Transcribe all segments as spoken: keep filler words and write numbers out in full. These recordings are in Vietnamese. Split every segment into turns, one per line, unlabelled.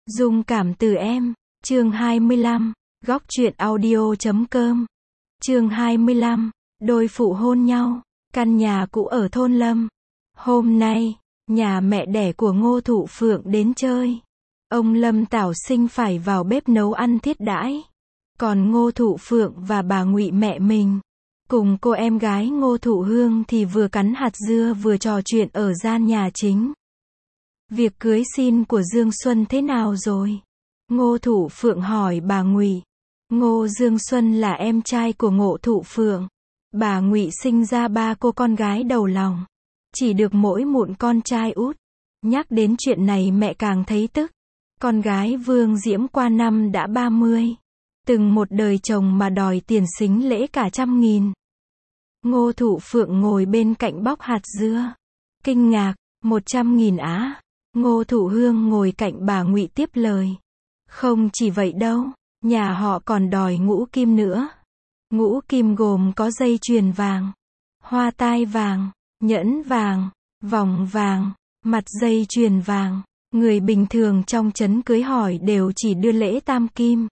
Dung cảm từ em, chương hai mươi lăm, góc truyện audio chấm com. Chương hai mươi lăm, đôi phụ hôn nhau, căn nhà cũ ở thôn Lâm. Hôm nay, nhà mẹ đẻ của Ngô Thụ Phượng đến chơi. Ông Lâm Tảo Sinh phải vào bếp nấu ăn thiết đãi. Còn Ngô Thụ Phượng và bà Ngụy mẹ mình, cùng cô em gái Ngô Thụ Hương thì vừa cắn hạt dưa vừa trò chuyện ở gian nhà chính. Việc cưới xin của Dương Xuân thế nào rồi? Ngô Thụ Phượng hỏi bà Ngụy. Ngô Dương Xuân là em trai của Ngô Thụ Phượng. Bà Ngụy sinh ra ba cô con gái đầu lòng, chỉ được mỗi mụn con trai út. Nhắc đến chuyện này mẹ càng thấy tức. Con gái Vương Diễm qua năm đã ba mươi. Từng một đời chồng mà đòi tiền sính lễ cả trăm nghìn. Ngô Thụ Phượng ngồi bên cạnh bóc hạt dưa. Kinh ngạc, một trăm nghìn á. Ngô Thụ Hương ngồi cạnh bà Ngụy tiếp lời. Không chỉ vậy đâu, nhà họ còn đòi ngũ kim nữa. Ngũ kim gồm có dây chuyền vàng, hoa tai vàng, nhẫn vàng, vòng vàng, mặt dây chuyền vàng. Người bình thường trong trấn cưới hỏi đều chỉ đưa lễ tam kim.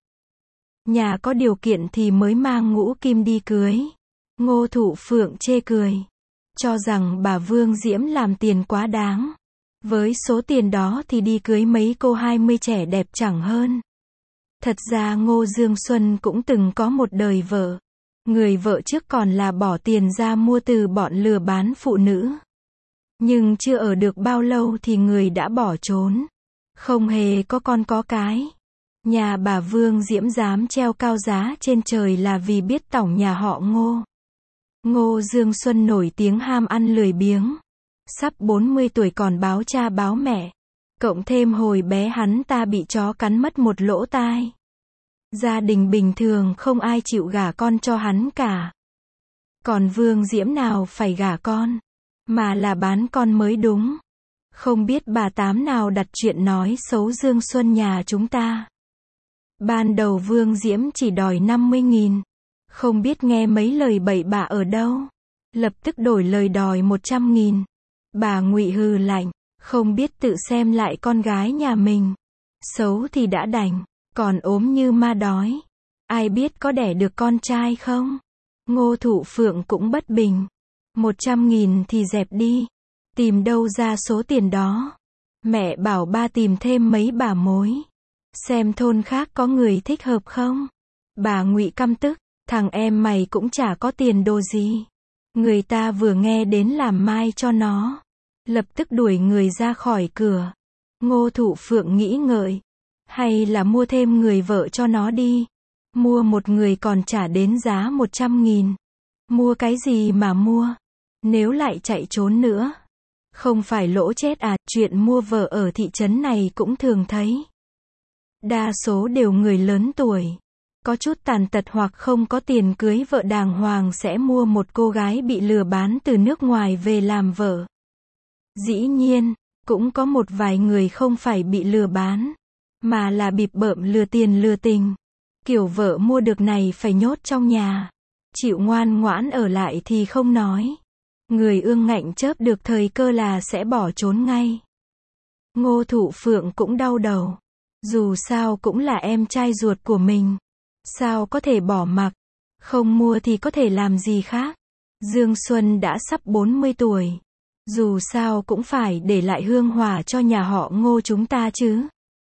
Nhà có điều kiện thì mới mang ngũ kim đi cưới. Ngô Thụ Phượng chê cười, cho rằng bà Vương Diễm làm tiền quá đáng. Với số tiền đó thì đi cưới mấy cô hai mươi trẻ đẹp chẳng hơn. Thật ra Ngô Dương Xuân cũng từng có một đời vợ. Người vợ trước còn là bỏ tiền ra mua từ bọn lừa bán phụ nữ. Nhưng chưa ở được bao lâu thì người đã bỏ trốn. Không hề có con có cái. Nhà bà Vương Diễm dám treo cao giá trên trời là vì biết tổng nhà họ Ngô. Ngô Dương Xuân nổi tiếng ham ăn lười biếng. Sắp bốn mươi tuổi còn báo cha báo mẹ. Cộng thêm hồi bé hắn ta bị chó cắn mất một lỗ tai. Gia đình bình thường không ai chịu gả con cho hắn cả. Còn Vương Diễm nào phải gả con, mà là bán con mới đúng. Không biết bà Tám nào đặt chuyện nói xấu Dương Xuân nhà chúng ta. Ban đầu Vương Diễm chỉ đòi năm mươi nghìn. Không biết nghe mấy lời bậy bạ ở đâu. Lập tức đổi lời đòi một trăm nghìn. Bà Ngụy hừ lạnh, không biết tự xem lại con gái nhà mình. Xấu thì đã đành, còn ốm như ma đói. Ai biết có đẻ được con trai không? Ngô Thụ Phượng cũng bất bình. Một trăm nghìn thì dẹp đi. Tìm đâu ra số tiền đó? Mẹ bảo ba tìm thêm mấy bà mối. Xem thôn khác có người thích hợp không? Bà Ngụy căm tức, thằng em mày cũng chả có tiền đồ gì. Người ta vừa nghe đến làm mai cho nó. Lập tức đuổi người ra khỏi cửa. Ngô Thụ Phượng nghĩ ngợi. Hay là mua thêm người vợ cho nó đi. Mua một người còn trả đến giá một trăm nghìn. Mua cái gì mà mua? Nếu lại chạy trốn nữa. Không phải lỗ chết à? Chuyện mua vợ ở thị trấn này cũng thường thấy. Đa số đều người lớn tuổi. Có chút tàn tật hoặc không có tiền cưới vợ đàng hoàng sẽ mua một cô gái bị lừa bán từ nước ngoài về làm vợ. Dĩ nhiên, cũng có một vài người không phải bị lừa bán, mà là bịp bợm lừa tiền lừa tình. Kiểu vợ mua được này phải nhốt trong nhà. Chịu ngoan ngoãn ở lại thì không nói. Người ương ngạnh chớp được thời cơ là sẽ bỏ trốn ngay. Ngô Thụ Phượng cũng đau đầu. Dù sao cũng là em trai ruột của mình. Sao có thể bỏ mặc? Không mua thì có thể làm gì khác? Dương Xuân đã sắp bốn mươi tuổi. Dù sao cũng phải để lại hương hỏa cho nhà họ Ngô chúng ta chứ.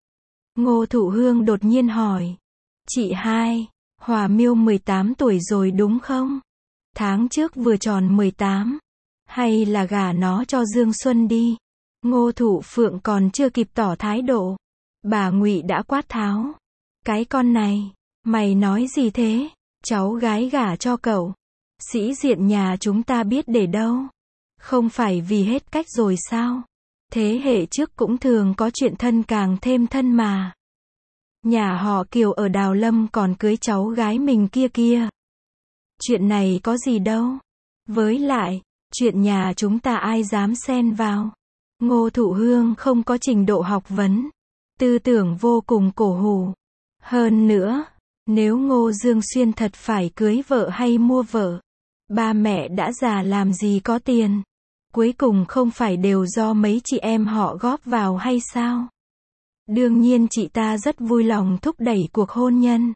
Ngô Thụ Hương đột nhiên hỏi. Chị hai, Hòa Miêu mười tám tuổi rồi đúng không? Tháng trước vừa tròn mười tám. Hay là gả nó cho Dương Xuân đi? Ngô Thụ Phượng còn chưa kịp tỏ thái độ. Bà Ngụy đã quát tháo. Cái con này, mày nói gì thế? Cháu gái gả cho cậu. Sĩ diện nhà chúng ta biết để đâu. Không phải vì hết cách rồi sao? Thế hệ trước cũng thường có chuyện thân càng thêm thân mà. Nhà họ Kiều ở Đào Lâm còn cưới cháu gái mình kia kia. Chuyện này có gì đâu. Với lại, chuyện nhà chúng ta ai dám xen vào. Ngô Thụ Hương không có trình độ học vấn. Tư tưởng vô cùng cổ hủ. Hơn nữa, nếu Ngô Dương Xuyên thật phải cưới vợ hay mua vợ, ba mẹ đã già làm gì có tiền. Cuối cùng không phải đều do mấy chị em họ góp vào hay sao? Đương nhiên chị ta rất vui lòng thúc đẩy cuộc hôn nhân.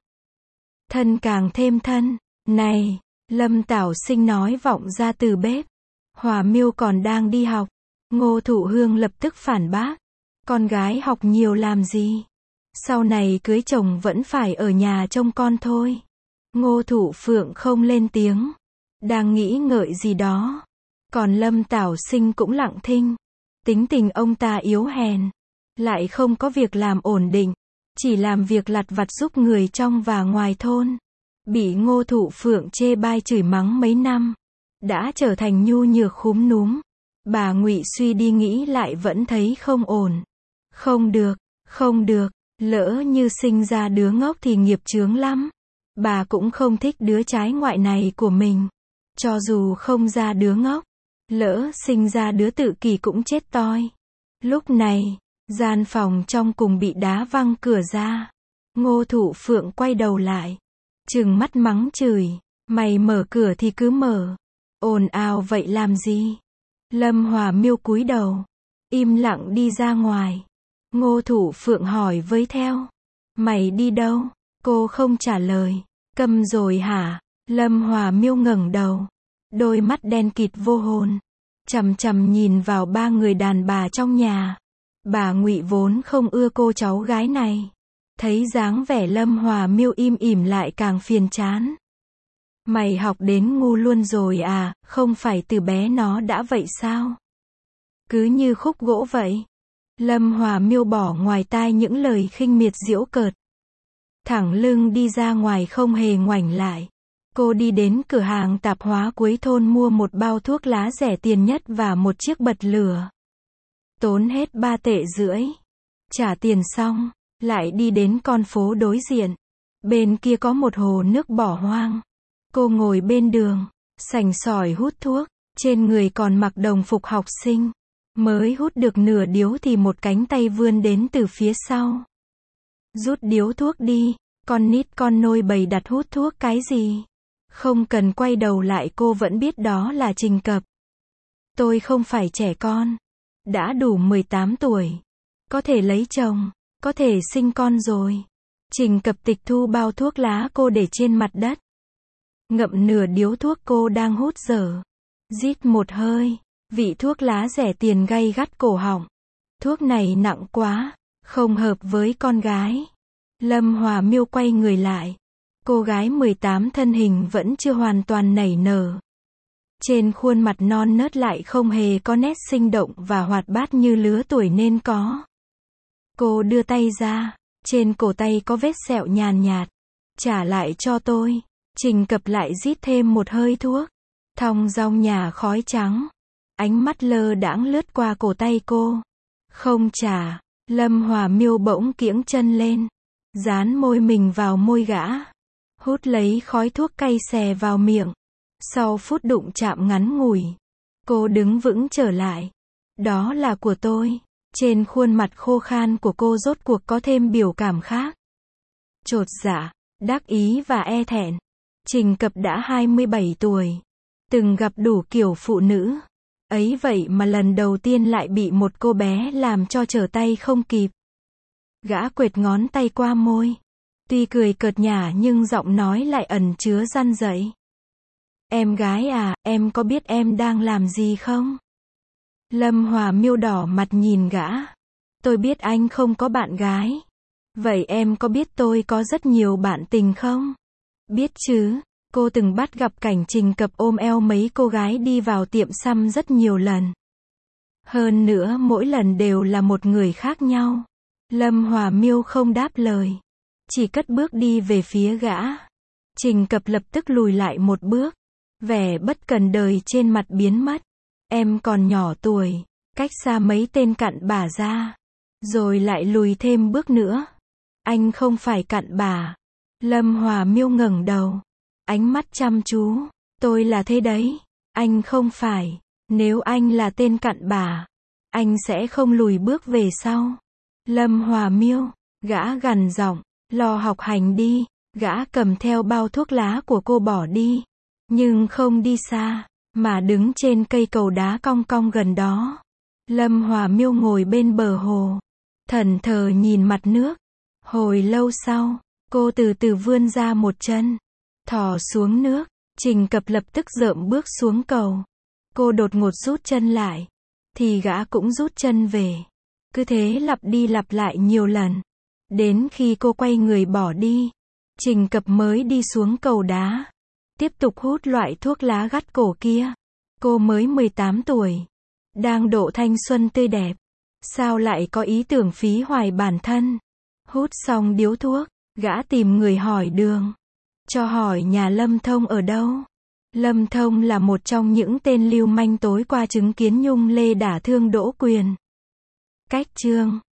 Thân càng thêm thân. Này, Lâm Tảo Sinh nói vọng ra từ bếp. Hòa Miêu còn đang đi học. Ngô Thụ Hương lập tức phản bác. Con gái học nhiều làm gì? Sau này cưới chồng vẫn phải ở nhà trông con thôi. Ngô Thụ Phượng không lên tiếng. Đang nghĩ ngợi gì đó. Còn Lâm Tảo Sinh cũng lặng thinh. Tính tình ông ta yếu hèn. Lại không có việc làm ổn định. Chỉ làm việc lặt vặt giúp người trong và ngoài thôn. Bị Ngô Thụ Phượng chê bai chửi mắng mấy năm. Đã trở thành nhu nhược khúm núm. Bà Ngụy suy đi nghĩ lại vẫn thấy không ổn. Không được, không được. Lỡ như sinh ra đứa ngốc thì nghiệp chướng lắm. Bà cũng không thích đứa trái ngoại này của mình. Cho dù không ra đứa ngốc. Lỡ sinh ra đứa tự kỷ cũng chết toi. Lúc này, gian phòng trong cùng bị đá văng cửa ra. Ngô Thụ Phượng quay đầu lại. Trừng mắt mắng chửi. Mày mở cửa thì cứ mở. Ồn ào vậy làm gì? Lâm Hòa Miêu cúi đầu. Im lặng đi ra ngoài. Ngô Thụ Phượng hỏi với theo. Mày đi đâu? Cô không trả lời. Câm rồi hả? Lâm Hòa Miêu ngẩng đầu. Đôi mắt đen kịt vô hồn. Chằm chằm nhìn vào ba người đàn bà trong nhà. Bà Ngụy vốn không ưa cô cháu gái này. Thấy dáng vẻ Lâm Hòa Miêu im ỉm lại càng phiền chán. Mày học đến ngu luôn rồi à, không phải từ bé nó đã vậy sao? Cứ như khúc gỗ vậy. Lâm Hòa Miêu bỏ ngoài tai những lời khinh miệt giễu cợt. Thẳng lưng đi ra ngoài không hề ngoảnh lại. Cô đi đến cửa hàng tạp hóa cuối thôn mua một bao thuốc lá rẻ tiền nhất và một chiếc bật lửa. Tốn hết ba tệ rưỡi. Trả tiền xong, lại đi đến con phố đối diện. Bên kia có một hồ nước bỏ hoang. Cô ngồi bên đường, sành sỏi hút thuốc, trên người còn mặc đồng phục học sinh. Mới hút được nửa điếu thì một cánh tay vươn đến từ phía sau. Rút điếu thuốc đi, con nít con nôi bầy đặt hút thuốc cái gì? Không cần quay đầu lại cô vẫn biết đó là Trình Cập. Tôi không phải trẻ con. Đã đủ mười tám tuổi. Có thể lấy chồng, có thể sinh con rồi. Trình Cập tịch thu bao thuốc lá cô để trên mặt đất. Ngậm nửa điếu thuốc cô đang hút dở. Rít một hơi. Vị thuốc lá rẻ tiền gay gắt cổ họng. Thuốc này nặng quá. Không hợp với con gái. Lâm Hòa Miêu quay người lại. Cô gái mười tám thân hình vẫn chưa hoàn toàn nảy nở. Trên khuôn mặt non nớt lại không hề có nét sinh động và hoạt bát như lứa tuổi nên có. Cô đưa tay ra. Trên cổ tay có vết sẹo nhàn nhạt. Trả lại cho tôi. Trình Cập lại rít thêm một hơi thuốc. Thong dong nhà khói trắng. Ánh mắt lơ đãng lướt qua cổ tay cô. Không trả. Lâm Hòa Miêu bỗng kiễng chân lên. Dán môi mình vào môi gã. Hút lấy khói thuốc cay xè vào miệng. Sau phút đụng chạm ngắn ngủi. Cô đứng vững trở lại. Đó là của tôi. Trên khuôn mặt khô khan của cô rốt cuộc có thêm biểu cảm khác. Chột dạ, đắc ý và e thẹn. Trình Cập đã hai mươi bảy tuổi. Từng gặp đủ kiểu phụ nữ. Ấy vậy mà lần đầu tiên lại bị một cô bé làm cho trở tay không kịp. Gã quệt ngón tay qua môi. Tuy cười cợt nhả nhưng giọng nói lại ẩn chứa răn dậy. Em gái à, em có biết em đang làm gì không? Lâm Hòa Miêu đỏ mặt nhìn gã. Tôi biết anh không có bạn gái. Vậy em có biết tôi có rất nhiều bạn tình không? Biết chứ, cô từng bắt gặp cảnh Trình Cập ôm eo mấy cô gái đi vào tiệm xăm rất nhiều lần. Hơn nữa mỗi lần đều là một người khác nhau. Lâm Hòa Miêu không đáp lời. Chỉ cất bước đi về phía gã. Trình Cập lập tức lùi lại một bước. Vẻ bất cần đời trên mặt biến mất. Em còn nhỏ tuổi. Cách xa mấy tên cặn bả ra. Rồi lại lùi thêm bước nữa. Anh không phải cặn bả. Lâm Hòa Miêu ngẩng đầu. Ánh mắt chăm chú. Tôi là thế đấy. Anh không phải. Nếu anh là tên cặn bả, anh sẽ không lùi bước về sau. Lâm Hòa Miêu. Gã gằn giọng. Lo học hành đi. Gã cầm theo bao thuốc lá của cô bỏ đi. Nhưng không đi xa, mà đứng trên cây cầu đá cong cong gần đó. Lâm Hòa Miêu ngồi bên bờ hồ. Thẫn thờ nhìn mặt nước. Hồi lâu sau, cô từ từ vươn ra một chân, thò xuống nước. Trình Cập lập tức dợm bước xuống cầu. Cô đột ngột rút chân lại, thì gã cũng rút chân về. Cứ thế lặp đi lặp lại nhiều lần. Đến khi cô quay người bỏ đi, Trình Cập mới đi xuống cầu đá, tiếp tục hút loại thuốc lá gắt cổ kia. Cô mới mười tám tuổi, đang độ thanh xuân tươi đẹp, sao lại có ý tưởng phí hoài bản thân. Hút xong điếu thuốc, gã tìm người hỏi đường, cho hỏi nhà Lâm Thông ở đâu. Lâm Thông là một trong những tên lưu manh tối qua chứng kiến Nhung Lê đả thương Đỗ Quyền. Cách chương